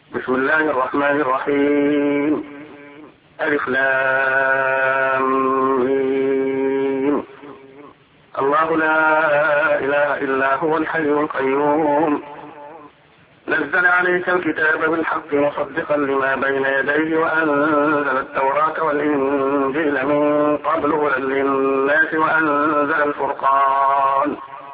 بسم الله الرحمن الرحيم. ألف لام ميم. الله لا إله إلا هو الحي القيوم نزل عليك الكتاب بالحق مصدقا لما بين يديه وأنزل التوراة والإنجيل من قبل هدى للناس وأنزل الفرقان.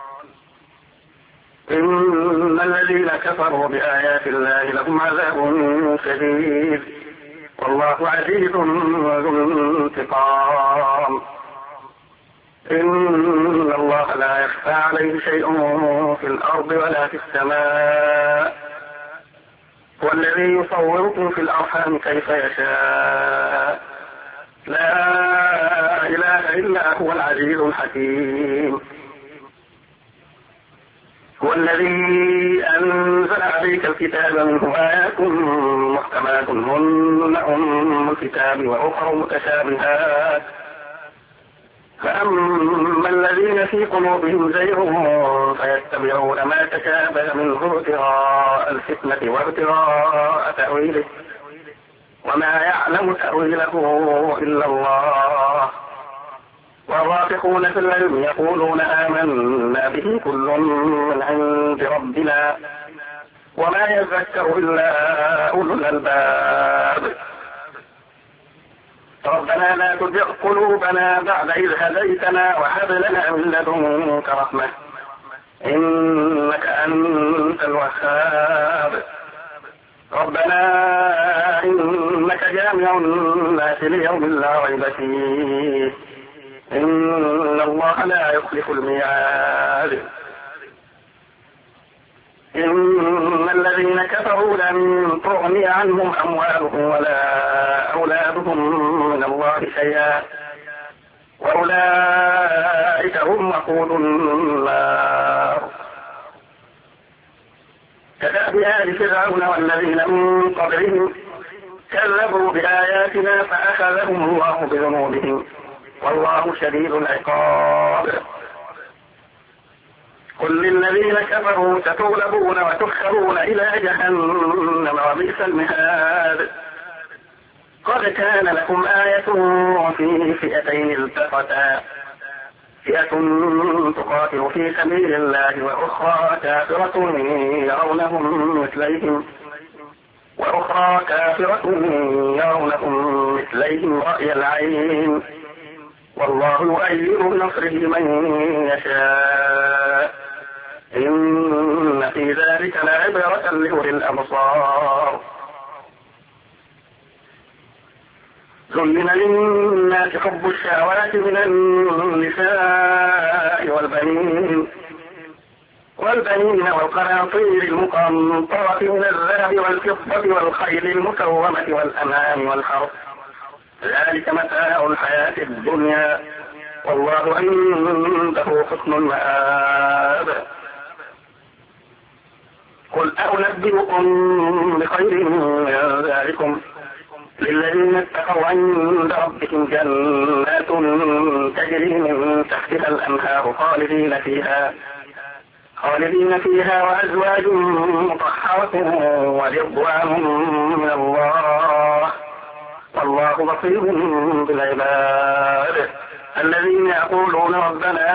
إن الذين كفروا بآيات الله لهم عذاب شديد والله عزيز ذو انتقام. إن الله لا يخفى عليه شيء في الأرض ولا في السماء والذي يصوركم في الأرحام كيف يشاء لا إله إلا هو العزيز الحكيم. هو الذي أنزل عليك الكتاب منه آيات محكمات هن أم الكتاب وأخر متشابهات فأما الذين في قلوبهم زيغ فيتبعون ما تشابه منه ابتغاء الفتنة وابتغاء تأويله وما يعلم تأويله إلا الله والراسخون في العلم يقولون آمنا به كل من عند ربنا وما يذكر إلا أولو الألباب. ربنا لا تزغ قلوبنا بعد إذ هديتنا وهب لنا من لدنك رحمة إنك أنت الوهاب. ربنا إنك جامع الناس ليوم لا ريب فيه إن الله لا يخلف الميعاد. إن الذين كفروا لن تغني عنهم أموالهم ولا أولادهم من الله شيئا وأولئك هم وقود النار. كدأب آل فرعون والذين من قبلهم كذبوا بآياتنا فأخذهم الله بذنوبهم والله شديد العقاب. قل للذين كفروا ستغلبون وتحشرون إلى جهنم وبئس المهاد. قد كان لكم آية في فئتين التقتا فئة تقاتل في سبيل الله وأخرى كافرة يرونهم مثليهم رأي العين والله يؤيد بنصره من يشاء إن في ذلك لعبرة لأولي الأبصار. زين للناس حب الشهوات من النساء والبنين والقناطير المقنطرة من الذهب والفضة والخيل المسومة والأنعام والحرث ذلك متاع الحياة الدنيا والله عنده حسن المآب. قل أنبئكم بخير من ذلكم للذين اتقوا عند ربهم جنات تجري من تحتها الأنهار خالدين فيها وأزواج مطهرة ورضوان من الله والله بصير بالعباد. الذين يقولون ربنا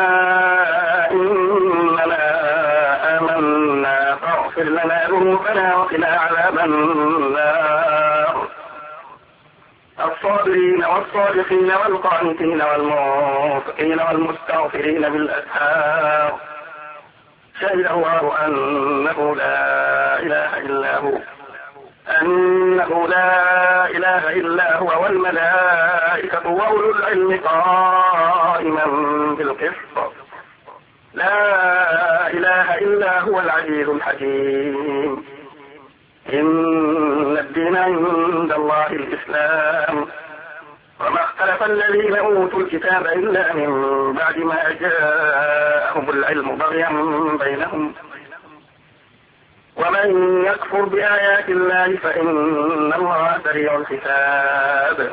إننا آمنا فاغفر لنا ذنوبنا وقنا عذاب النار. الصابرين والصادقين والقانتين والمنفقين والمستغفرين بالأسحار شهد الله أنه لا إله إلا هو والملائكة وأولو العلم قائما بالقسط لا إله إلا هو العزيز الحكيم. إن الدين عند الله الإسلام وما اختلف الذين أوتوا الكتاب إلا من بعد ما جاءهم العلم بغيا بينهم ومن يكفر بآيات الله فإن الله سريع الحساب.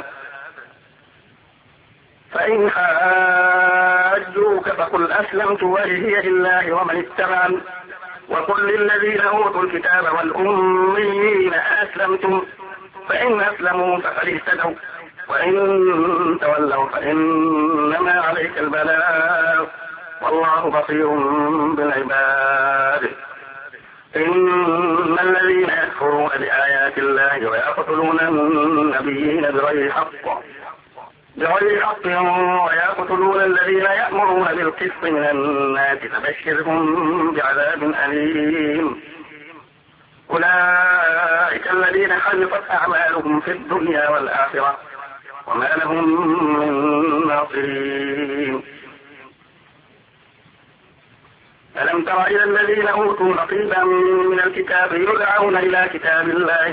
فإن حاجوك فقل أسلمت وجهي لله ومن اتبعني وقل للذين أوتوا الكتاب والأميين أسلمتم فإن أسلموا فقد اهتدوا وإن تولوا فإنما عليك البلاغ والله بصير بالعباد. إن الذين يكفرون بآيات الله ويقتلون النبيين بغير حق ويقتلون الذين يأمرون بالقسط من الناس فبشرهم بعذاب أليم. أولئك الذين حبطت أعمالهم في الدنيا والآخرة وما لهم من ناصرين. ألم تر إلى الذين أوتوا نصيبا من الكتاب يدعون إلى كتاب الله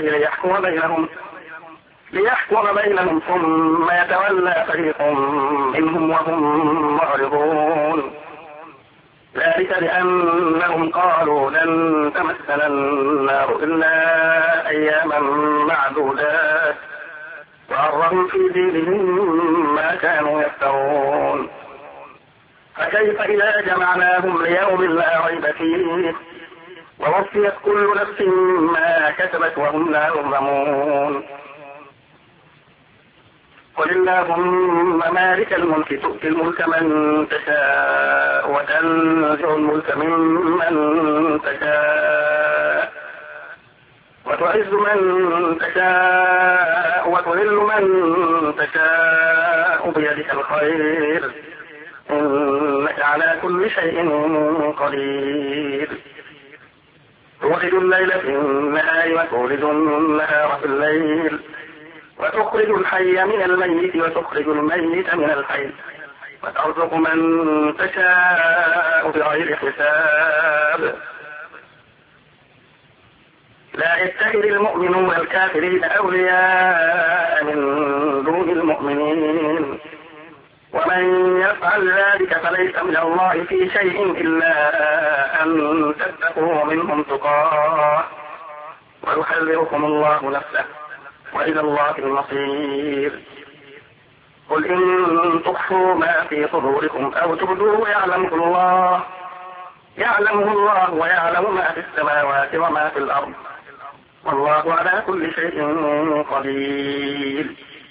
ليحكم بينهم ثم يتولى فريق منهم وهم معرضون. ذلك بأنهم قالوا لن تمسنا النار إلا أياما معدودات وغرهم في دينهم ما كانوا يفترون. فكيف إذا جمعناهم ليوم لا ريب فيه ووفيت كل نفس ما كسبت وهم لا يظلمون. قل اللهم مالك الملك تؤتي الملك من تشاء وتنزع الملك ممن تشاء وتعز من تشاء وتذل من تشاء بيدك الخير إنك على كل شيء قدير. تولج الليل في النهار وتولج النهار في الليل وتخرج الحي من الميت وتخرج الميت من الحي وترزق من تشاء بغير حساب. لا يتخذ المؤمنون الكافرين أولياء من دون المؤمنين ومن يفعل ذلك فليس من الله في شيء إلا أن تتقوا منهم تقاه ويحذركم الله نفسه وإلى الله المصير. قل إن تخفوا ما في صدوركم أو تبدوه يعلمه الله ويعلم ما في السماوات وما في الأرض والله على كل شيء قدير.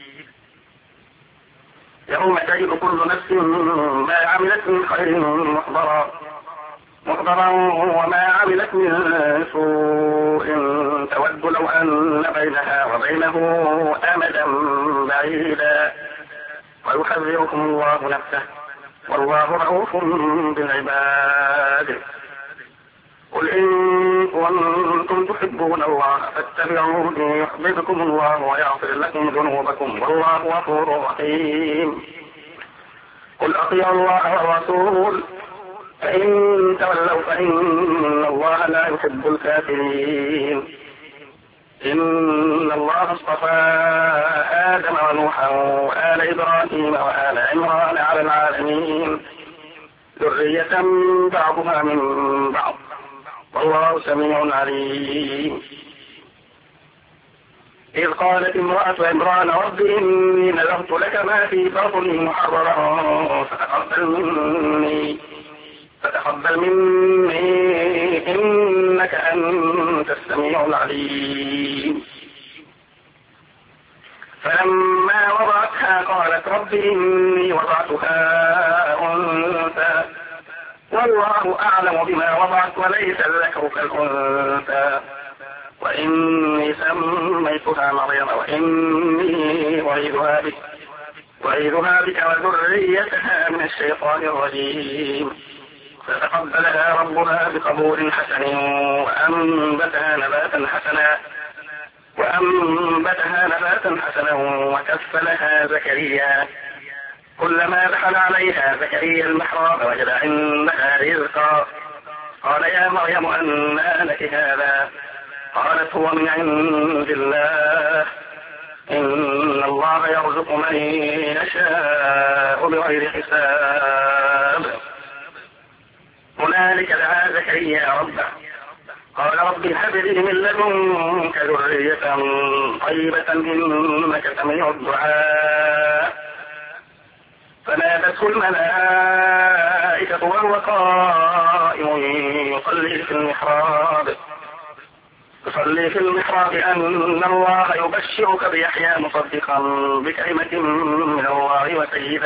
يوم تجد كل نفس ما عملت من خير محضرا وما عملت من سوء تود لو أن بينها وبينه أمدا بعيدا ويحذركم الله نفسه والله رؤوف بالعباد. قل إن كنتم تحبون الله فاتبعوني يحببكم الله ويغفر لكم ذنوبكم والله غفور رحيم. قل أطيعوا الله والرسول فإن تولوا فإن الله لا يحب الكافرين. إن الله اصطفى آدم ونوحا وآل إبراهيم وآل عمران على العالمين ذرية بعضها من بعض والله سميع عليم. إذ قالت امرأة عمران رب إني نذرت لك ما في بطني محررا فتقبل مني إنك أنت السميع العليم. فلما وضعتها قالت رب إني وضعتها أنثى والله أعلم بما وضعت وليس الذكر كالأنثى وإني سميتها مريم وإني أعيذها بك وذريتها من الشيطان الرجيم. فتقبلها ربها بقبول حسن وأنبتها نباتا حسنا وكفلها زكريا. كلما دخل عليها زكريا المحراب وجد عندها رزقا قال يا مريم أنى لك هذا قالت هو من عند الله إن الله يرزق من يشاء بغير حساب. هنالك دعا زكريا ربه قال رب هب لي من لدنك ذرية طيبة إنك سميع الدعاء فنادته الملائكة وهو قائم يصلي في المحراب أن الله يبشرك بيحيى مصدقا بكلمة من الله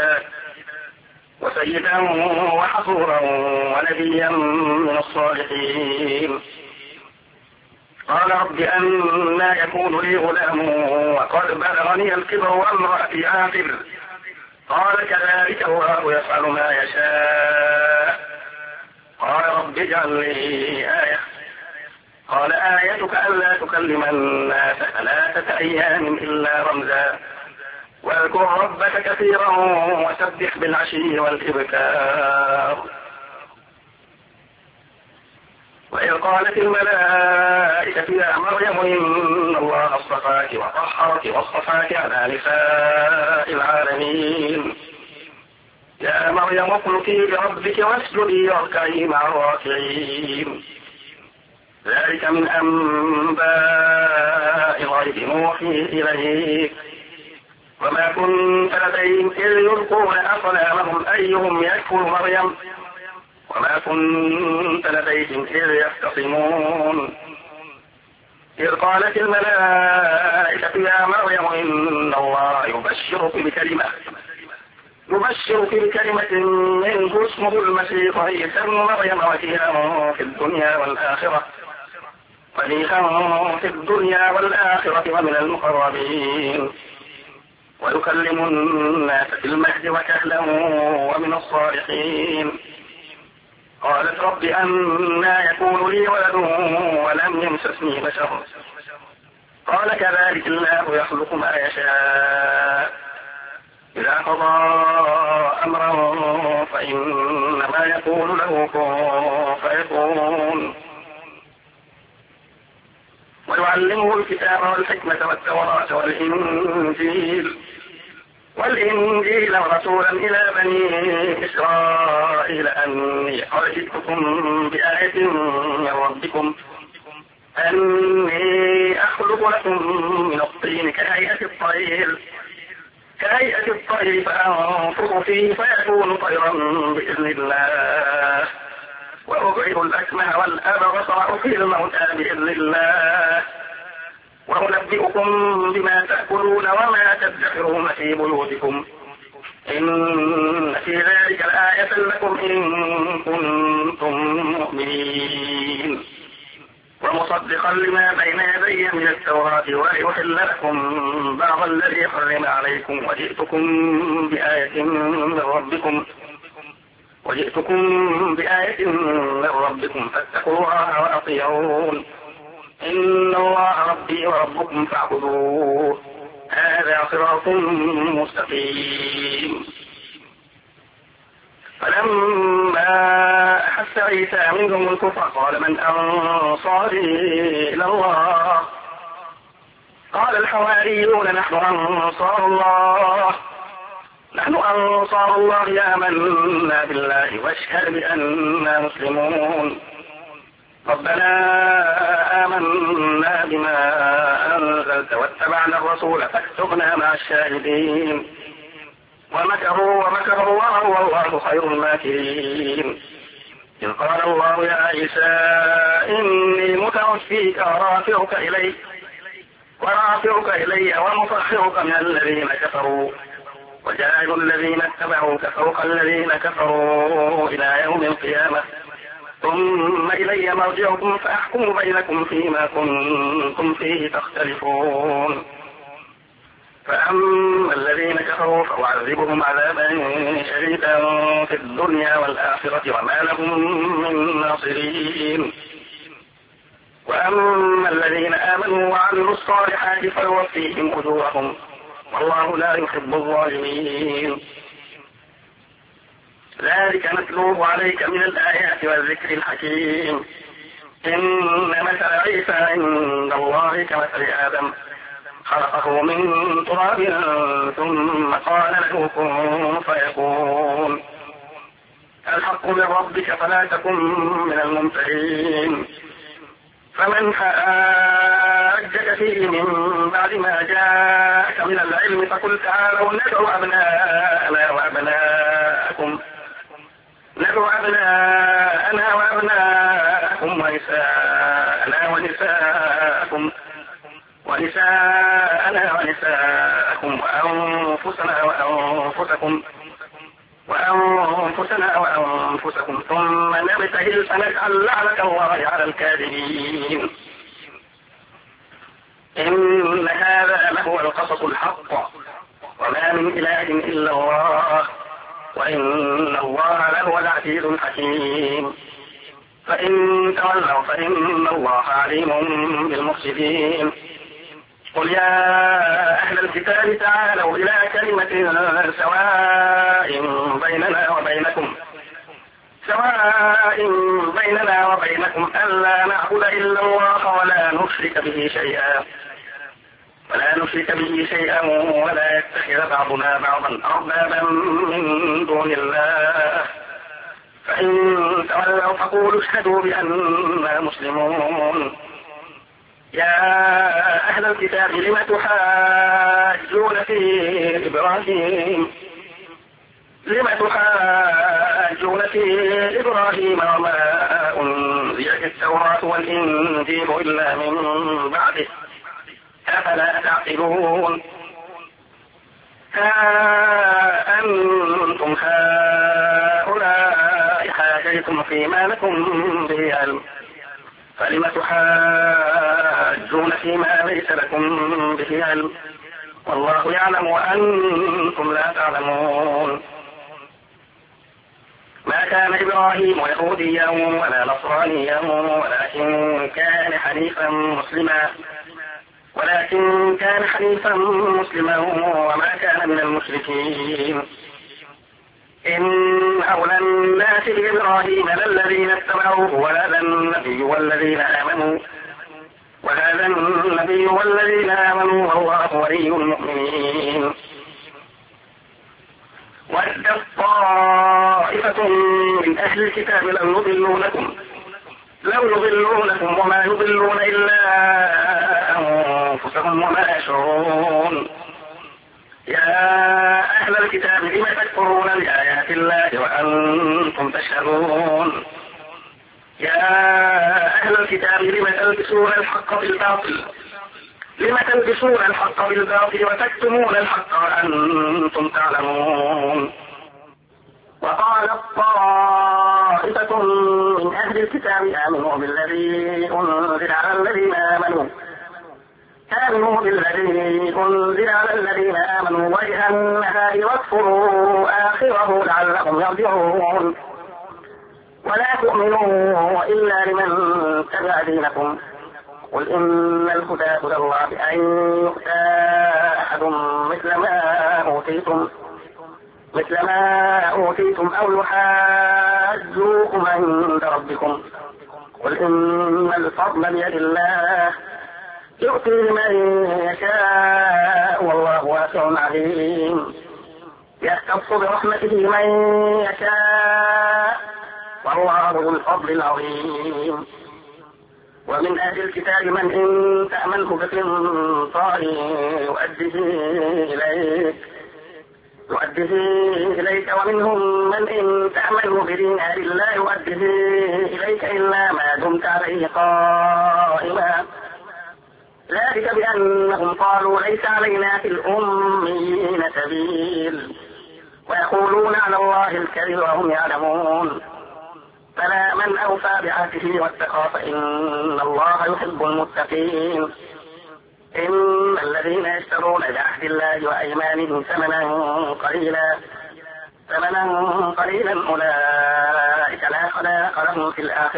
وسيدا وحصورا ونبيا من الصالحين. قال رب أنى يكون لي غلام وقد بلغني الكبر وامرأتي عاقر. قال كذلك الله يفعل ما يشاء. قال رب اجعل لي آية. قال آيتك ألا تكلم الناس 3 أيام إلا رمزا واذكر ربك كثيرا وسبح بالعشي والإبكار. وإذ قالت الملائكة يا مريم إن الله اصطفاك وطهرك واصطفاك على نساء العالمين. يا مريم اقنتي لربك واسجدي واركعي مع الراكعين. ذلك من أنباء الغيب نوحيه إليك وما كنت لديهم إذ يلقون أقلامهم أيهم يكفر مريم وما كنت لديهم إذ يختصمون. إذ قالت الملائكة يا مريم إن الله يبشرك بكلمة منه اسمه المسيح عيسى ابن مريم وجيها في الدنيا والآخرة ومن المقربين ويكلم الناس في المهد وكهلا ومن الصالحين. قالت رب أنى يكون لي ولد ولم يمسسني بشر. قال كذلك الله يخلق ما يشاء إذا قضى أمرا فإنما يقول له كن فيكون. ويعلمه الكتاب والحكمة والتوراة والإنجيل ورسولا إلى بني إسرائيل أني قد جئتكم بآية من ربكم أني أخلق لكم من الطين كهيئة الطير فأنفخ فيه فيكون طيرا بإذن الله وأبرئ الأكمه والأبرص وأحيي الموتى بإذن الله وأنبئكم بما تأكلون وما تدخرون في بيوتكم إن في ذلك لآية لكم إن كنتم مؤمنين. ومصدقا لما بين يدي من التوراة ولأحل لكم بعض الذي حرم عليكم وجئتكم بآية من ربكم فاتقوا الله وأطيعون إن الله ربي وربكم فاعبدوه هذا صراط مستقيم. فلما أحس عيسى منهم الكفر قال من أنصاري إلى الله؟ قال الحواريون نحن أنصار الله آمنا بالله واشهد بأننا مسلمون. ربنا آمنا بما أنزلت واتبعنا الرسول فاكتبنا مع الشاهدين. ومكروا والله خير الماكرين. إذ قال الله يا عيسى إني متوفيك ورافعك إلي ومطهرك من الذين كفروا وجاعل الذين اتبعوك فوق الذين كفروا إلى يوم القيامة ثم إلي مرجعكم فأحكم بينكم فيما كنتم فيه تختلفون. فأما الذين كفروا فأعذبهم عذابا شديدا في الدنيا والآخرة وما لهم من ناصرين. وأما الذين آمنوا وعملوا الصالحات فيوفيهم أجورهم والله لا يحب الظالمين. ذلك نتلوه عليك من الآيات والذكر الحكيم. إن مثل عيسى عند الله كمثل آدم خلقه من تراب ثم قال له كن فيكون. الحق من ربك فلا تكن من الممترين. فمن حاجك فيه من بعد ما جاءك من العلم فقل تعالوا ندعو أبناءنا وأبناءنا تنكحوا أبناءنا وأبناءكم ونساءنا ونساءكم وأنفسنا وأنفسكم ثم نبتهل فنجعل لعنة الله على الكاذبين. إن هذا لهو القصص الحق وما من إله إلا الله وإن الله لهو العزيز الحكيم. فإن تولوا فإن الله عليم بالمفسدين. قل يا أهل الكتاب تعالوا إلى كلمة سواء بيننا وبينكم ألا نعبد إلا الله ولا نشرك به شيئا ولا يتخذ بعضنا بعضا أربابا من دون الله. فإن تولوا فقولوا اشهدوا بأننا مسلمون. يا أهل الكتاب لم تحاجون في إبراهيم وما أنزلت التوراة والإنجيل إلا من بعده أفلا تعقلون. ها أنتم هؤلاء حاجيتم فيما لكم به علم فلم تحاجون فيما ليس لكم به علم والله يعلم وأنتم لا تعلمون. ما كان إبراهيم يهوديا ولا نصرانيا ولكن كان حنيفا مسلما وما كان من المشركين. إن أولى الناس بإبراهيم للذين اتبعوه وهذا النبي والذين آمنوا والله ولي المؤمنين. ودت طائفة من أهل الكتاب لو يضلونكم وما يضلون إلا أنفسهم وما يشعرون. يا أهل الكتاب لم تكفرون بآيات الله وأنتم تشهدون. يا أهل الكتاب لم تلبسون الحق بالباطل وتكتمون الحق وأنتم تعلمون. وقالت طائفة من أهل الكتاب آمنوا بالذي أنزل على الذين آمنوا وجه النهار واكفروا آخره لعلهم يرجعون. ولا تؤمنوا إلا لمن تبع دينكم قل إن الهدى هدى الله أن يؤتى أحد مثل ما أوتيتم أو يحاجوكم عند ربكم قل إن الفضل بيد الله يؤتي من يشاء والله واسع عليم. يختص برحمته من يشاء والله ذو الفضل العظيم. ومن أهل الكتاب من إن تأمنه بقنطار يؤديه إليك ومنهم من إن تأمنه بدينار لا يؤديه إليك إلا ما دمت عليه قائما ذلك بأنهم قالوا ليس علينا في الأميين سبيل ويقولون على الله الكذب وهم يعلمون. فلا من أوفى بعهده واتقى فإن الله يحب المتقين. إن الذين يشترون بعهد الله وأيمانهم ثمنا قليلا أولئك لا خلاق لهم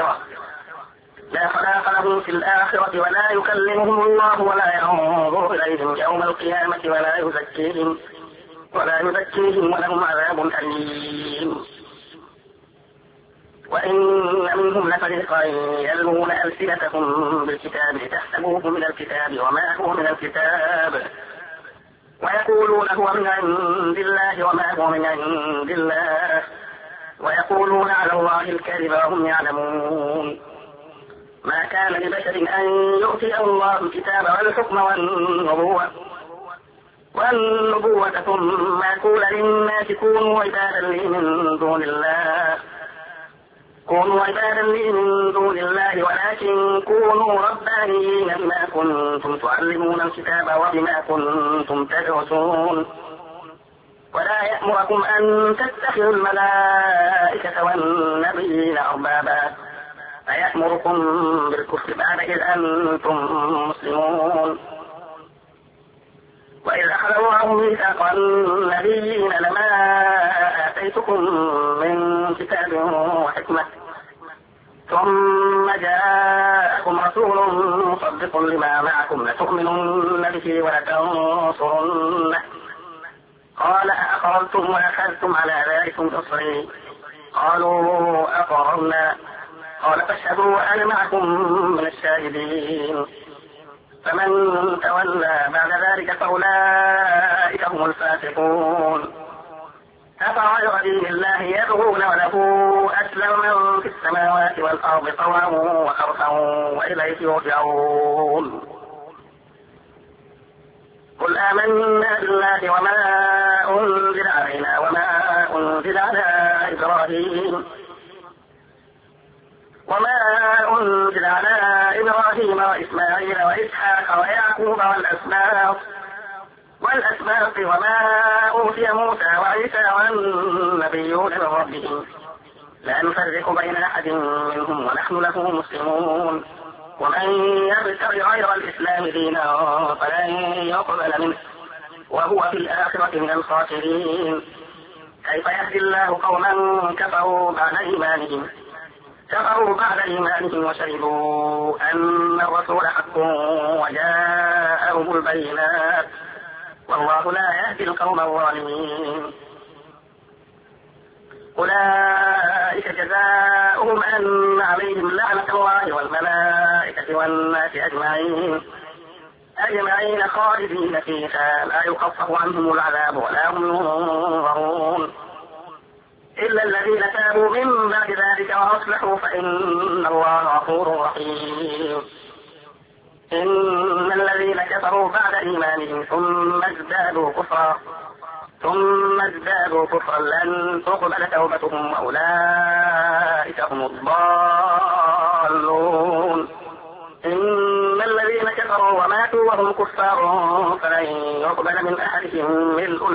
في الآخرة ولا يكلمهم الله ولا ينظر إليهم يوم القيامة ولا يزكيهم ولهم عذاب أليم. وإن منهم لفريقا يلوون ألسنتهم بالكتاب لتحسبوه من الكتاب وما هو من الكتاب ويقولون هو من عند الله وما هو من عند الله ويقولون على الله الكذب وهم يعلمون. ما كان لبشر أن يؤتيه الله الكتاب والحكم والنبوة ثم يقول للناس كونوا عبادا لي من دون الله كونوا عبادا لي من دون الله ولكن كونوا ربانيين بما كنتم تعلمون الكتاب وبما كنتم تدرسون ولا يأمركم أن تتخذوا الملائكة والنبيين أربابا أيأمركم بالكفر بعد إذ أنتم مسلمون وإذ أخذ الله ميثاق النبيين لما آتيتكم من كتاب وحكمة ثم جاءكم رسول مصدق لما معكم لتؤمنن به ولتنصرنه قال أأقررتم وأخذتم على ذلكم إصري قالوا أقررنا قال فاشهدوا وأنا معكم من الشاهدين فمن تولى بعد ذلك فأولئك هم الفاسقون أفغير دين الله يبغون وله أسلم من في السماوات والأرض طوعا وكرها وإليه يرجعون قل آمنا بالله وما أنزل علينا وما أنزل على إبراهيم وإسماعيل وإسحاق ويعقوب والأسباط وما أوتي موسى وعيسى والنبيون من ربهم لا نفرق بين أحد منهم ونحن له مسلمون ومن يبتغ غير الإسلام دينا فلن يقبل منه وهو في الآخرة من الخاسرين كيف يهدي الله قوما كفروا بعد إيمانهم وشهدوا أن الرسول حق وجاءهم البينات والله لا يهدي القوم الظالمين أولئك جزاؤهم أن عليهم لعنة الله والملائكة والناس أجمعين خالدين فيها لا يخفف عنهم العذاب ولا هم ينظرون إلا الذين تابوا من بعد ذلك وأصلحوا فإن الله غفور رحيم إن الذين كفروا بعد إيمانهم ثم ازدادوا كفرا لن تقبل توبتهم وأولئك هم الضالون إن الذين كفروا وماتوا وهم كفار فلن يقبل من أحدهم ملء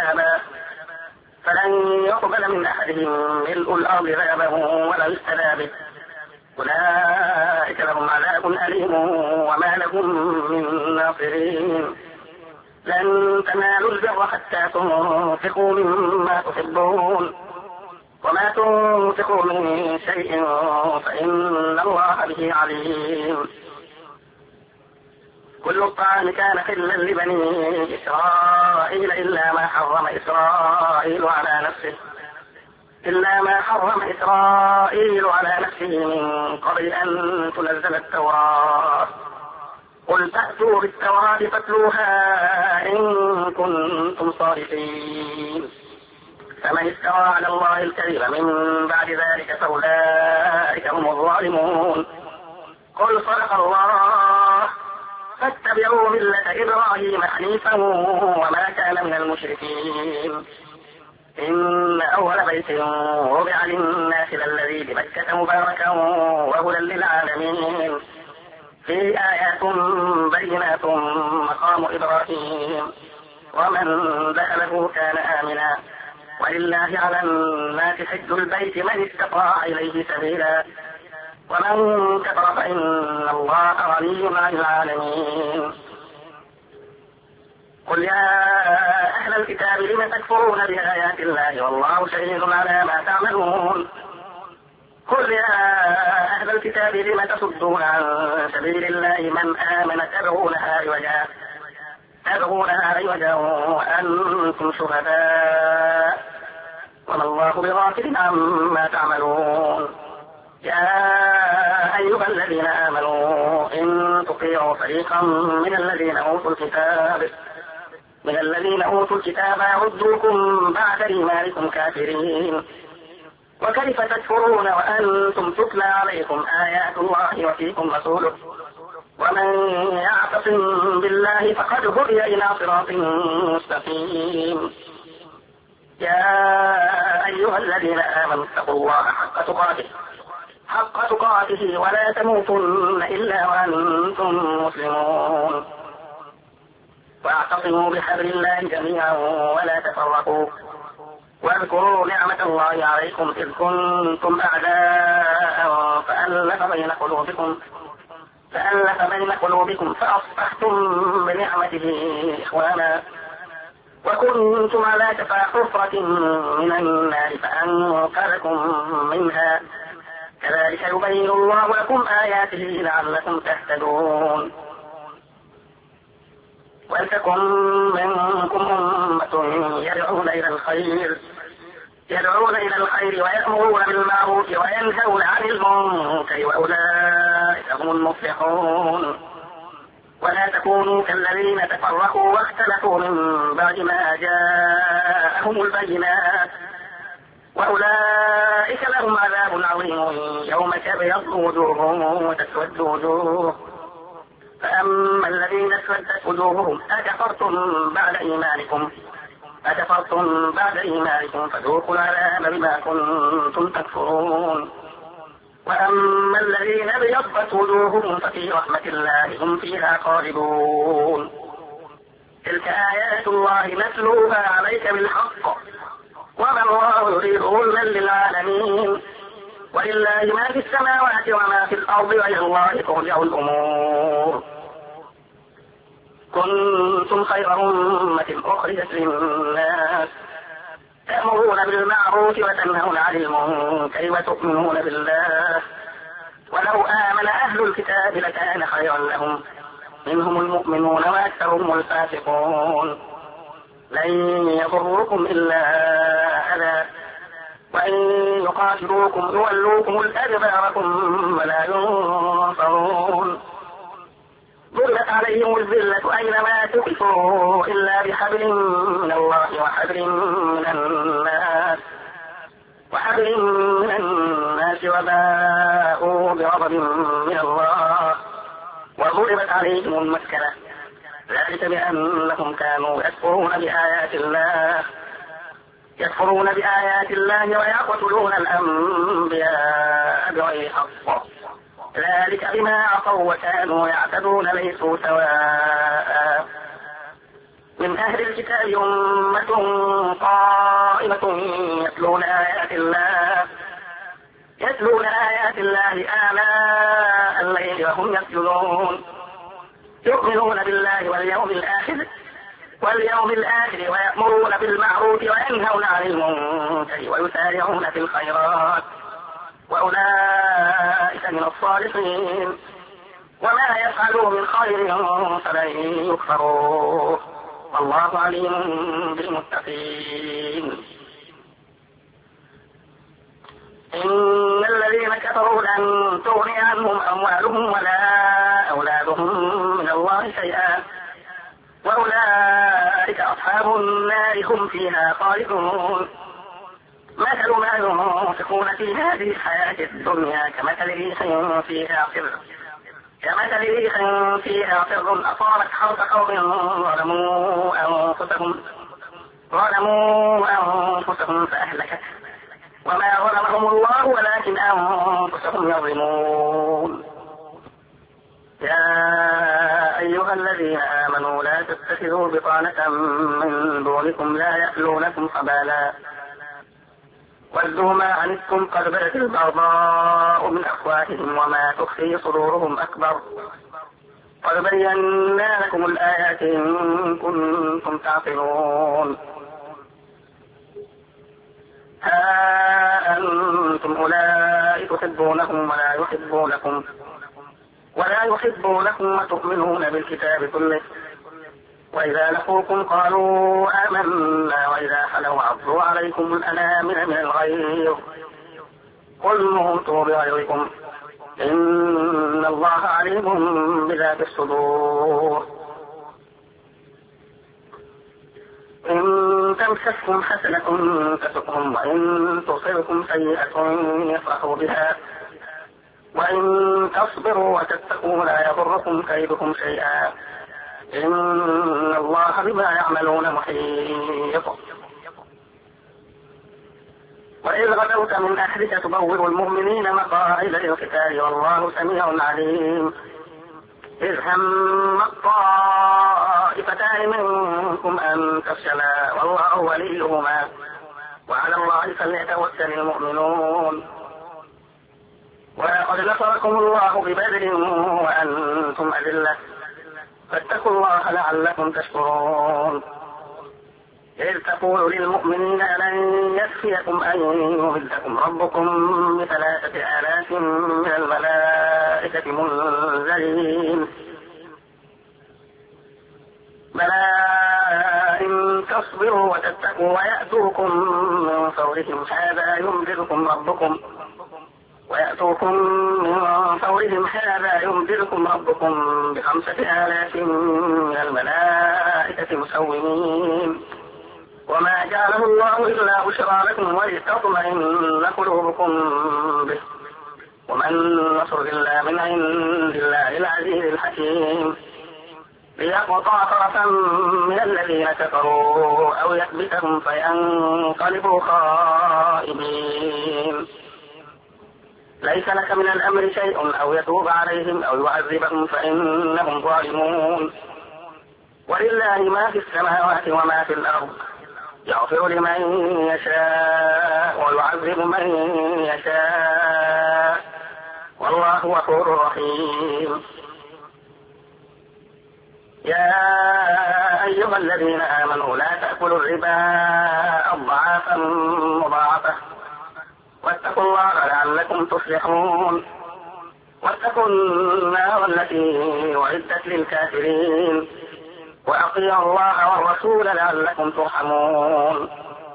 الأرض ذهبا ولا افتدى به أولئك لهم عذاب أليم وما لهم من ناصرين لن تنالوا البر حتى تنفقوا مما تحبون وما تنفقوا من شيء فإن الله به عليم كل الطعام كان حلا لبني إسرائيل إلا ما حرم إسرائيل على نفسه من قبل أن تنزل التوراة قل فأتوا بالتوراة فاتلوها إن كنتم صادقين فمن افترى على الله الكذب من بعد ذلك فأولئك هم الظالمون قل صدق الله فاتبعوا ملة إبراهيم حنيفا وما كان من المشركين إن أول بيت وضع للناس للذي بمكة مباركا وهدى للعالمين فيه آيات بينات مقام إبراهيم ومن دخله كان آمنا ولله على الناس حج البيت من استطاع إليه سبيلا ومن كفر فإن الله غني عن العالمين قل يا أهل الكتاب لم تكفرون بآيات الله والله شهيد على ما تعملون قل يا أهل الكتاب لم تصدون عن سبيل الله من آمن تبغونها عوجا وأنتم شهداء وما الله بغافل عما تعملون يا أيها الذين آمنوا إن تطيعوا فريقا من الذين أوتوا الكتاب يردوكم بعد إيمانكم كافرين وكيف تكفرون وأنتم تتلى عليكم آيات الله وفيكم رسوله ومن يعتصم بالله فقد هدي إلى صراط مستقيم يا أيها الذين آمنوا اتقوا الله حق تقاته حق تقاته ولا تموتن إلا وأنتم مسلمون. واعتصموا بحبل الله جميعا ولا تفرقوا. واذكروا نعمة الله عليكم إذ كنتم أعداء فألف بين قلوبكم فأصبحتم بنعمته إخوانا وكنتم على شفا حفرة من النار فأنقذكم منها. كذلك يبين الله لكم آياته لعلكم تهتدون. ولتكن منكم أمة يدعون إلى الخير ويأمرون بالمعروف وينهون عن المنكر وأولئك هم المفلحون. ولا تكونوا كالذين تفرقوا واختلفوا من بعد ما جاءهم البينات وأولئك لهم عذاب عظيم يوم تبيض وجوه وتسود وجوه. فأما الذين اسودت وجوههم أكفرتم بعد إيمانكم فذوقوا العذاب بما كنتم تكفرون. وأما الذين ابيضت وجوههم ففي رحمة الله هم فيها خالدون. تلك آيات الله نتلوها عليك بالحق وما الله يريد ظلما للعالمين. ولله ما في السماوات وما في الأرض وإلى الله ترجع الأمور. كنتم خير أمة أخرجت للناس تأمرون بالمعروف وتنهون عن المنكر وتؤمنون بالله. ولو آمن أهل الكتاب لكان خيرا لهم منهم المؤمنون وأكثرهم الفاسقون. لن يضركم إلا أذى وإن يقاتلوكم يولوكم الأدبار ثم لا ينصرون. ضربت عليهم الذلة أينما تكفوا إلا بحبل من الله وحبل من الناس وباءوا بغضب من الله وضربت عليهم المسكنة ذلك بأنهم كانوا يكفرون بآيات الله ويقتلون الأنبياء بغير حق. ذلك بما عصوا وكانوا يعتدون ليسوا سواء. من أهل الكتاب أمة قائمة يتلون آيات الله آناء الليل وهم يسجدون. يؤمنون بالله واليوم الآخر ويأمرون بالمعروف وينهون عن المنكر ويسارعون في الخيرات وأولئك من الصالحين. وما يفعلوا من خير فلن يكفروه والله عليم بالمتقين. إن الذين كفروا لن تغني عنهم أموالهم ولا أولادهم من الله شيئا وأولئك أصحاب النار هم فيها خالدون. مثل ما ينفقون في هذه الحياة الدنيا كمثل ريح فيها صر أصابت حرث قوم ظلموا أنفسهم فأهلكت وما ظلمهم الله ولكن أنفسهم يظلمون. يا أيها الذين آمنوا لا تتخذوا بطانة من دونكم لا يألونكم خبالا ودوا ما عنتم قد بدت البغضاء من أفواههم وما تخفي صدورهم أكبر قد بينا لكم الآيات إن كنتم تعقلون. ها أنتم أولئك تحبونهم ولا يحبونكم وتؤمنون بالكتاب كله وإذا لقوكم قالوا آمنا وإذا خلوا عضوا عليكم الأنامل من الغيظ قل موتوا بغيظكم إن الله عليم بذات الصدور. إن تمسككم حسنة تسؤهم وإن تصبكم سيئة يفرحوا بها وإن تصبروا وتتقوا لا يضركم كيدكم شيئا إن الله بما يعملون محيط. وإذ غدوت من أهلك تبوئ المؤمنين مقاعد للقتال والله سميع عليم. إذ هم الطائفتان منكم أن تفشلا والله وليهما وعلى الله فليتوكل المؤمنون. ولقد نصركم الله ببدر وأنتم أذلة فاتقوا الله لعلكم تشكرون. إذ تقول للمؤمنين لن يكفيكم أن يمدكم ربكم ب3,000 من الملائكة منزلين بلى إن تصبروا وتتقوا ويأتوكم من فورهم هذا يمددكم ربكم ب5,000 من الملائكة مسومين وما جعله الله إلا بشرى لكم ولتطمئن قلوبكم به وما النصر إلا من عند الله العزيز الحكيم. ليقطع طرفا من الذين كفروا أو يكبتهم فينقلبوا خائبين. ليس لك من الأمر شيء أو يتوب عليهم أو يعذبهم فإنهم ظالمون. ولله ما في السماوات وما في الأرض يغفر لمن يشاء ويعذب من يشاء والله غفور رحيم. يا أيها الذين آمنوا لا تأكلوا الربا أضعافا مضاعفة واتقوا الله لعلكم تفلحون. واتقوا النار التي أعدت للكافرين وأطيعوا الله والرسول لعلكم ترحمون.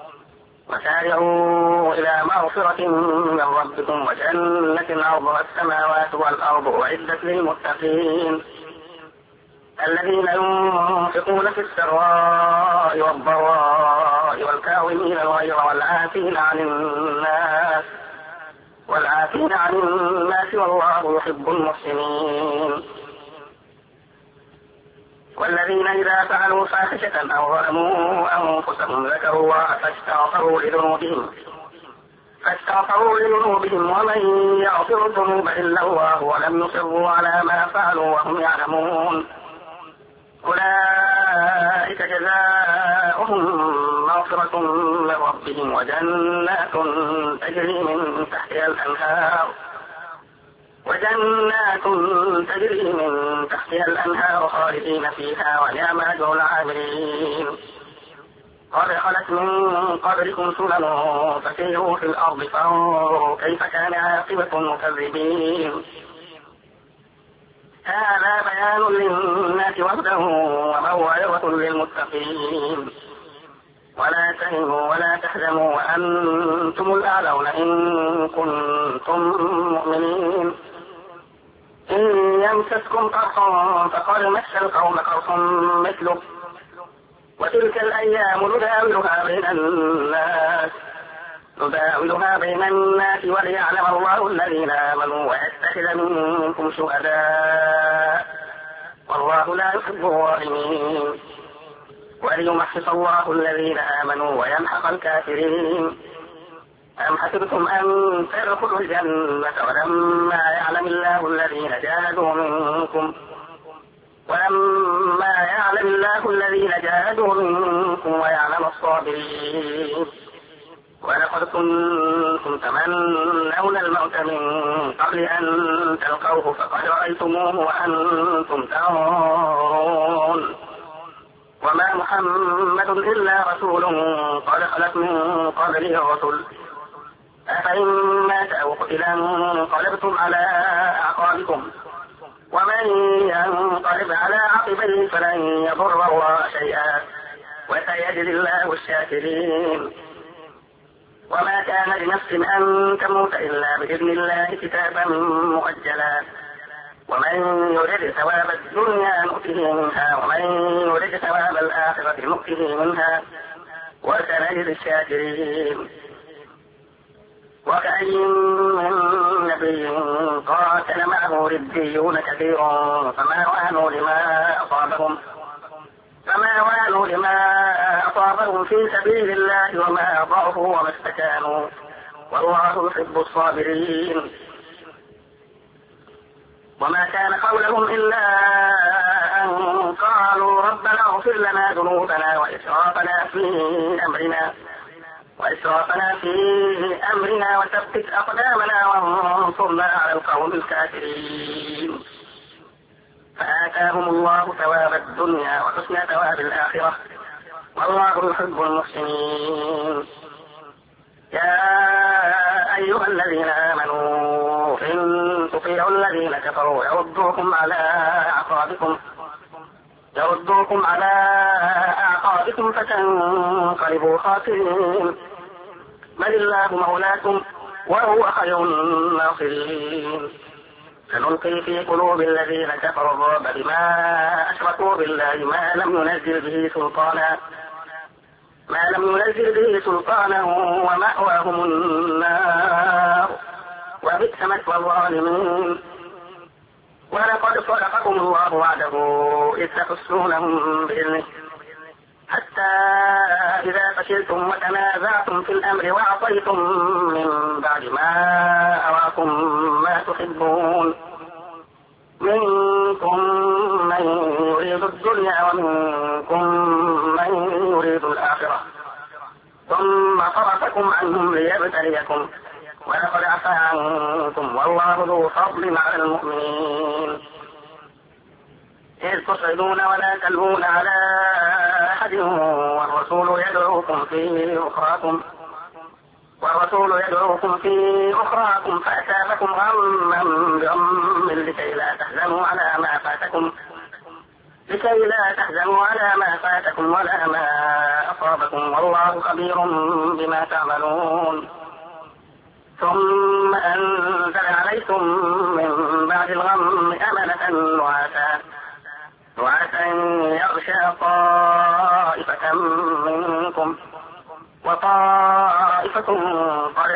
وسارعوا إلى مغفرة من ربكم وجنة عرضها السماوات والأرض أعدت للمتقين الذين ينفقون في السراء والضراء والكاظمين الغيظ والعافين عن الناس والله يحب المحسنين. والذين إذا فعلوا فاحشة أو ظلموا أنفسهم ذكروا الله فاستغفروا لذنوبهم ومن يغفر الذنوب إلا الله ولم يصروا على ما فعلوا وهم يعلمون أولئك جزاؤهم مغفرة من ربهم وجنات تجري من تحتها الأنهار خالدين فيها ونعم أجر العاملين. قد خلت من قبلكم سنن فسيروا في الأرض فانظروا كيف كان عاقبة المكذبين. هذا بيان للناس وهدى وموعظة للمتقين. ولا تهنوا ولا تحزنوا وأنتم الأعلون إن كنتم مؤمنين. إن يمسسكم قرح فقد مس القوم قرح مثله وتلك الأيام نداولها بين الناس وليعلم الله الذين آمنوا ويتخذ منكم شهداء والله لا يحب الظالمين. وليمحص الله الذين آمنوا ويمحق الكافرين. أم حسبتم أن تدخلوا الجنة ولما يعلم الله الذين جاهدوا منكم ويعلم الصابرين. ولقد كنتم تمنون الموت من قبل أن تلقوه فقد رأيتموه وأنتم تنظرون. وما محمد إلا رسول قد خلت من قبله الرسل أفإن مات أو قتل انقلبتم على أعقابكم ومن ينقلب على عقبيه فلن يضر الله شيئا وسيجزي الله الشاكرين. وما كان لنفس أن تموت إلا بإذن الله كتابا مؤجلا ومن يرد ثواب الدنيا نؤته منها ومن يرد ثواب الآخرة نؤته منها وسنجزي الشاكرين. وكأي من نبي قاتل معه ربيون كثير فما وهنوا لما أصابهم في سبيل الله وما ضعفوا وما استكانوا والله يحب الصابرين. وما كان قولهم إلا أن قالوا ربنا اغفر لنا ذنوبنا وإسرافنا في أمرنا وثبت أقدامنا وانصرنا على القوم الكافرين. فآتاهم الله ثواب الدنيا وحسن ثواب الآخرة، والله يحب المحسنين. يا أيها الذين آمنوا إن تطيعوا الذين كفروا يردوكم على أعقابكم فتنقلبوا خاسرين. بل الله مولاكم وهو خير الناصرين. سنلقي في قلوب الذين كفروا الرعب بما أشركوا بالله ما لم ينزل به سلطانا ومأواهم النار وبئس مثوى الظالمين. ولقد صدقكم الله وعده إذ تحسونهم بإذنه حتى إذا فشلتم وتنازعتم في الأمر وعصيتم من بعد ما أراكم ما تحبون، منكم من يريد الدنيا ومنكم من يريد الآخرة، ثم صرفكم عنهم ليبتليكم ولقد عفا عنكم والله ذو فضل على المؤمنين. إذ تصعدون ولا تلوون على أحد والرسول يدعوكم في أخراكم فأتابكم غما بغم لكي لا تحزنوا على ما فاتكم ولا ما أصابكم والله خبير بما تعملون. ثم أنزل عليكم من بعد الغم أمنة نعاسا يغشى طائفة منكم وطائفة قد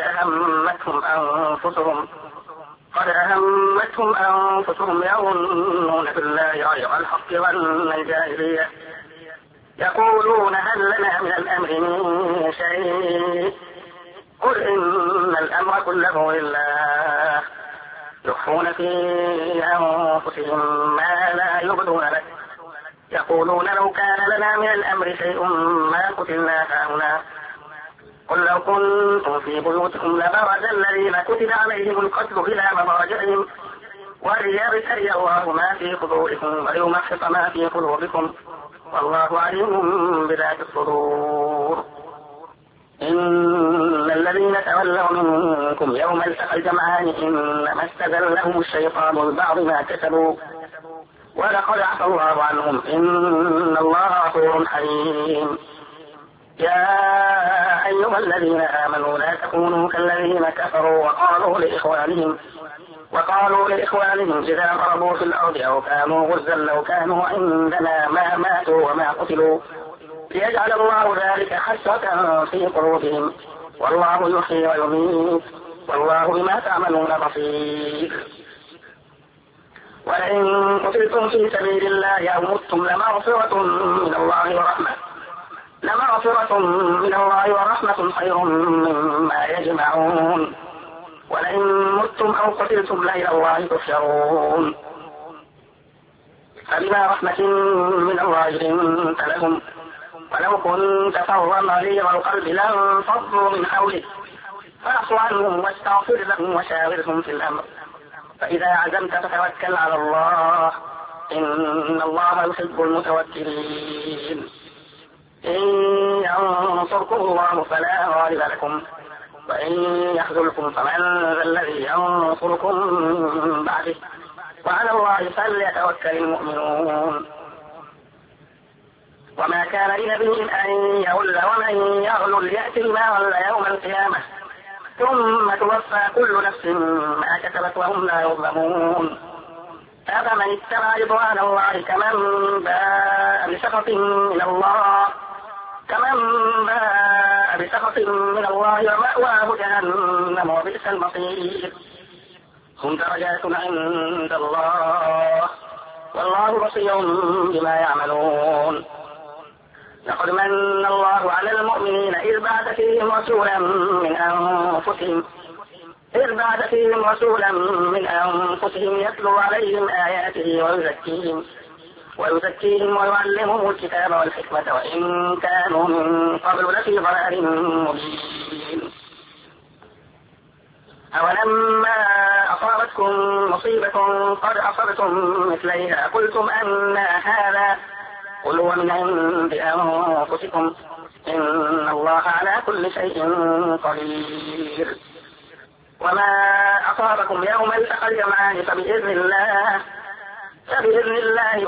أهمتهم أنفسهم يظنون بالله غير الحق ظن الجاهلية يقولون هل لنا من الأمر من شيء قل إن الأمر كله لله يخفون في أنفسهم ما لا يبدون لك يقولون لو كان لنا من الأمر شيء ما قتلنا هاهنا قل لو كنتم في بيوتكم لبرز الذين كتب عليهم القتل إلى مضاجعهم وليبتلي الله ما في صدوركم وليمحص ما في قلوبكم والله عليم بذات الصدور. إن الذين تولوا منكم يوم التقى الجمعان إنما استزلهم الشيطان ببعض ما كسبوا ولقد عفا الله عنهم إن الله غفور حليم. يا أيها الذين آمنوا لا تكونوا كالذين كفروا وقالوا لإخوانهم إذا ضربوا في الأرض أو كانوا غزا لو كانوا عندنا ما ماتوا وما قتلوا ليجعل الله ذلك حسرة في قلوبهم والله يحيي ويميت والله بما تعملون بصير. ولئن قتلتم في سبيل الله أو متم لمغفرة من الله ورحمة خير مما يجمعون. ولئن متم أو قتلتم لإلى الله تحشرون. فبما رحمة من الله لنت لهم ولو كنت فظا غليظ القلب لانفضوا من حولك فاعف عنهم واستغفر لهم وشاورهم في الأمر فإذا عزمت فتوكل على الله إن الله يحب المتوكلين. إن ينصركم الله فلا غالب لكم وإن يخذلكم فمن ذا الذي ينصركم من بعده وعلى الله فليتوكل المؤمنون. وما كان لنبي أن يغل ومن يغل ليأتي بما غل يوم القيامة ثم توفى كل نفس ما كسبت وهم لا يظلمون. أفمن اتبع رضوان الله كمن باء بسخط من الله ومأواه جهنم وبئس المصير. هم درجات عند الله والله بصير بما يعملون. لقد من الله على المؤمنين إذ بعث فيهم رسولا من أنفسهم يتلو عليهم آياته ويزكيهم ويعلمهم الكتاب والحكمة وإن كانوا من قبل لفي ضلال مبين. أولما أصابتكم مصيبة قد أصبتم مثليها قلتم أن هذا قل هو من عند أنفسكم إن الله على كل شيء قدير. وما أصابكم يوم التقى الجمعان فبإذن الله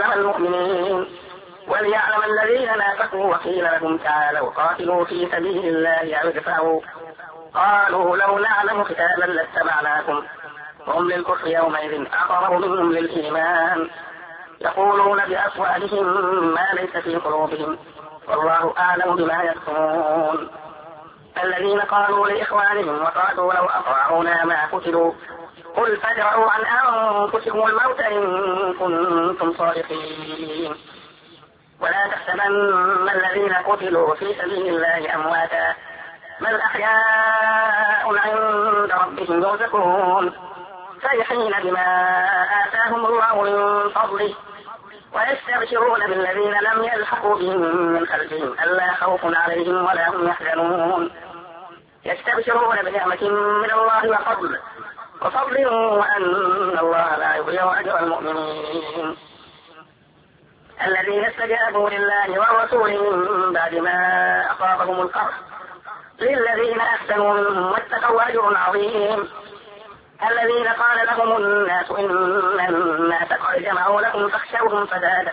وليعلم الذين نافقوا وقيل لهم تعالوا قاتلوا في سبيل الله أو ادفعوا قالوا لو نعلم قتالا لاتبعناكم وهم للكفر يومئذ أقرب منهم للإيمان يقولون بأفواههم ما ليس في قلوبهم والله أعلم بما يكتمون. الذين قالوا لإخوانهم وقالوا لو أطاعونا ما قتلوا قل فادرءوا عن أنفسكم الموت إن كنتم صادقين ولا تحسبن الذين قتلوا في سبيل الله أمواتا بل أحياء عند ربهم يرزقون فرحين بما آتاهم الله من فضله ويستبشرون بالذين لم يلحقوا بهم من خلفهم ألا خوف عليهم ولا هم يحزنون يستبشرون بنعمة من الله وفضل وأن الله لا يضيع أجر المؤمنين. الذين استجابوا لله والرسول من بعد ما أصابهم القرح للذين أحسنوا منهم واتقوا أجر عظيم. الذين قال لهم الناس إن الناس قد جمعوا لكم فاخشوهم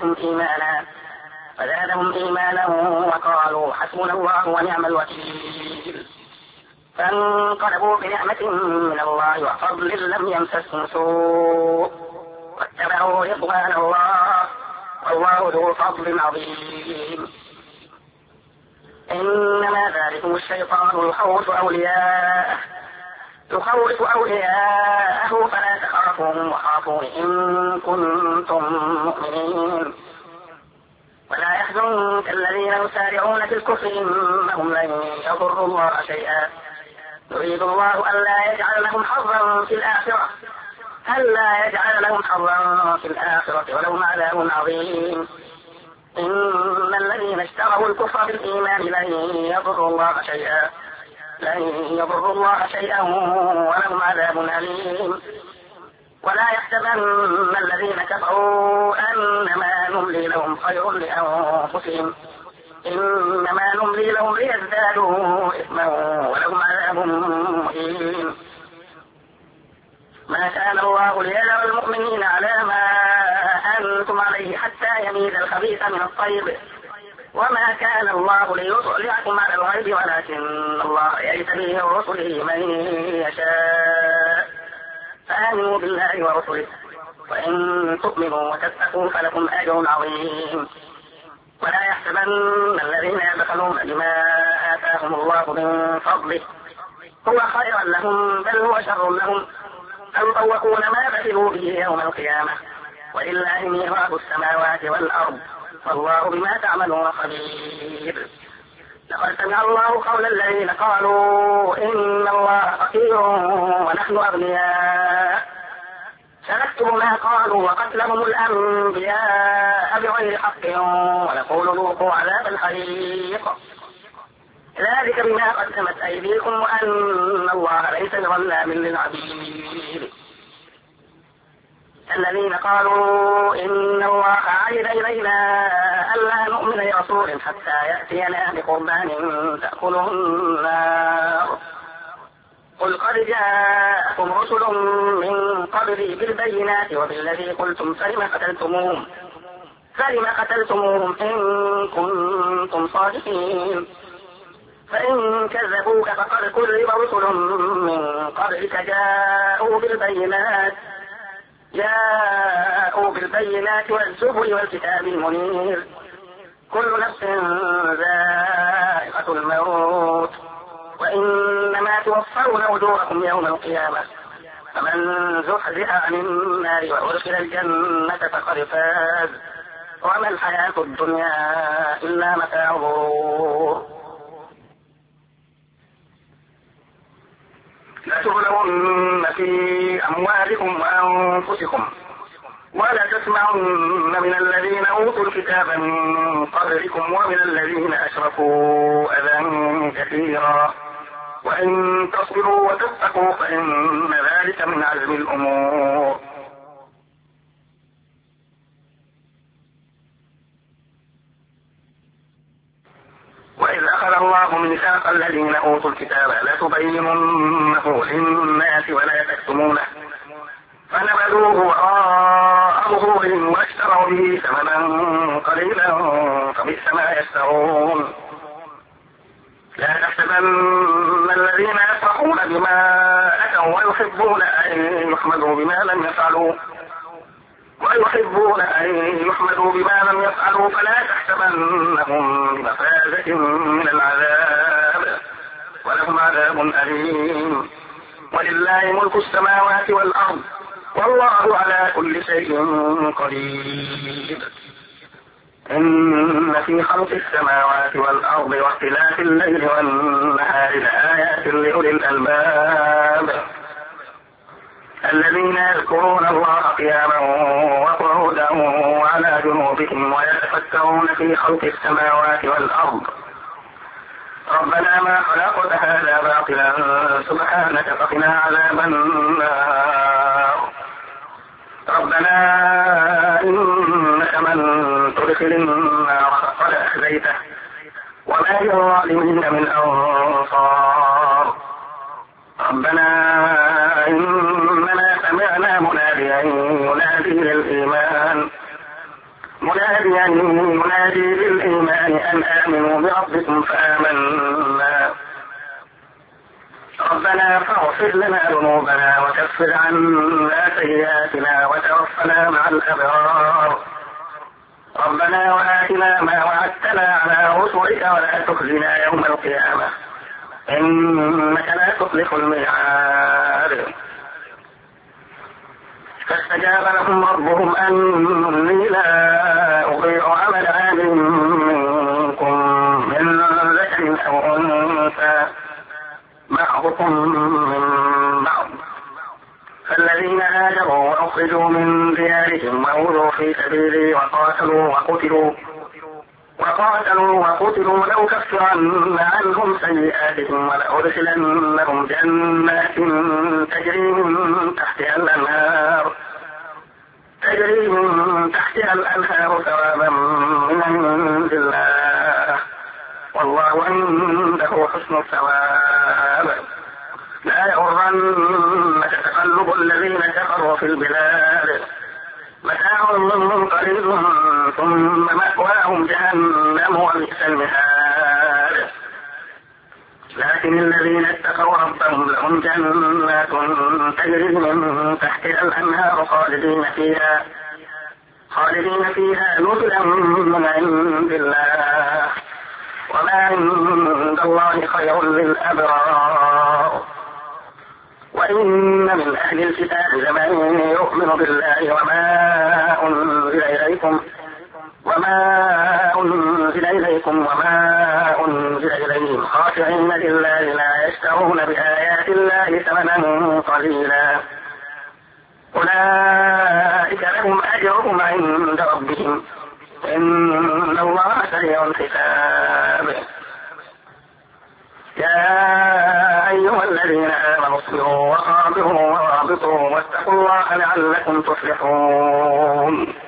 فزادهم إيمانا وقالوا حسبنا الله ونعم الوكيل. فانقلبوا بنعمة من الله وفضل لم يمسسهم سوء واتبعوا رضوان الله والله ذو فضل عظيم. إنما ذلكم الشيطان يخوف أولياءه فلا تخافوهم وخافون إن كنتم مؤمنين. ولا يحزنك الذين يسارعون في الكفر إنهم لن يضروا الله شيئا يريد الله ألا يجعل لهم حظا في الآخرة ولهم عذاب عظيم. إن الذين اشتروا الكفر بالإيمان لن يضروا الله شيئا ولهم عذاب أليم. ولا يحسبن الذين كفروا أنما نملي لهم خير لأنفسهم إنما نملي لهم ليزدادوا إثما ولهم عذاب مهين. ما كان الله ليذر المؤمنين على ما أنتم عليه حتى يميز الخبيث من الطيب وما كان الله ليطلعكم على الغيب ولكن الله يجتبي من رسله من يشاء فآمنوا بالله ورسله وإن تؤمنوا وتتقوا فلكم أجر عظيم. ولا يحسبن الذين يبخلون بما آتاهم الله من فضله هو خيرا لهم بل هو شر لهم يطوقون ما بخلوا به يوم القيامة ولله ميراث السماوات والأرض والله بما تعملون خبير. لقد سمع الله قول الذين قالوا إن الله فقير ونحن أغنياء سنكتب ما قالوا وقتلهم الأنبياء بغير حق ونقول ذوقوا عذاب الحريق ذلك بما قدمت أيديكم وأن الله ليس بظلام للعبيد. الذين قالوا إن الله عهد إلينا ألا نؤمن لرسول حتى يأتينا بقربان تأكله النار قل قد جاءكم رسل من قبلي بالبينات وبالذي قلتم فلم قتلتموهم إن كنتم صادقين فإن كذبوك فقد كذب رسل من قبلك جاءوا بالبينات والزبر والكتاب المنير كل نفس ذائقة الموت وإنما توفون أجوركم يوم القيامة فمن زحزح عن النار وأدخل الجنة فقد فاز وما الحياة الدنيا إلا متاع الغرور. لتبلغن في أموالكم وأنفسكم ولا تسمعن من الذين أوتوا الكتاب من قبلكم ومن الذين أشركوا أذى كثيرا وإن تصبروا وتتقوا فإن ذلك من عزم الأمور. وإذ أخذ الله ميثاق الذين أوتوا الكتاب لتبيننه للناس ولا تكتمونه فنبذوه وراء ظهورهم واشتروا به ثمنا قليلا فبئس ما يشترون. لا تحسبن الذين يفرحون بما أتوا ويحبون أن يحمدوا بما لم يفعلوا فلا تحسبنهم بمفازة من العذاب ولهم عذاب أليم. ولله ملك السماوات والأرض والله على كل شيء قدير. إن في خلق السماوات والأرض واختلاف الليل والنهار لآيات لأولي الألباب الذين يذكرون الله قياما وقعودا وعلى جنوبهم ويتفكرون في خلق السماوات والأرض ربنا ما خلقت هذا باطلا سبحانك فقنا عذاب النار. ربنا إنك من تدخل النار فقد أخزيته وما للظالمين من أنصار. ربنا إننا سمعنا مناديا ينادي للإيمان أن آمنوا بربكم فآمنا. ربنا فاغفر لنا ذنوبنا وكفر عنا سيئاتنا وتوفنا مع الأبرار. ربنا وآتنا ما وعدتنا على رسلك ولا تخزنا يوم القيامة إنك لا تخلف الميعاد. فاستجاب لهم ربهم أني لا أضيع عمل عامل منكم من ذكر أو أنثى بعضكم من بعض فالذين هاجروا وأخرجوا من ديارهم وأوذوا في سبيلي وقاتلوا وقتلوا لأكفرن عنهم سيئاتهم ولأدخلنهم جنات تجري من تحتها الأنهار ثوابا من عند الله والله عنده حسن الثواب. لا يغرنك تقلب الذين كفروا في البلاد متاع قليل ثم مأواهم جهنم وبئس المهاد. لكن الذين اتقوا ربهم لهم جنات تجري من تحتها الأنهار خالدين فيها نزلا من عند الله وما عند الله خير للأبرار. وإن من أهل الكتاب لمن يؤمن بالله وما أنزل إليكم وما أنزل إليهم خاشعين لله لا يشترون بآيات الله ثمنا قليلا أولئك لهم أجرهم عند ربهم إن الله سريع الحساب. يا أيها الذين آمنوا اصبروا وصابروا ورابطوا واتقوا الله لعلكم تفلحون.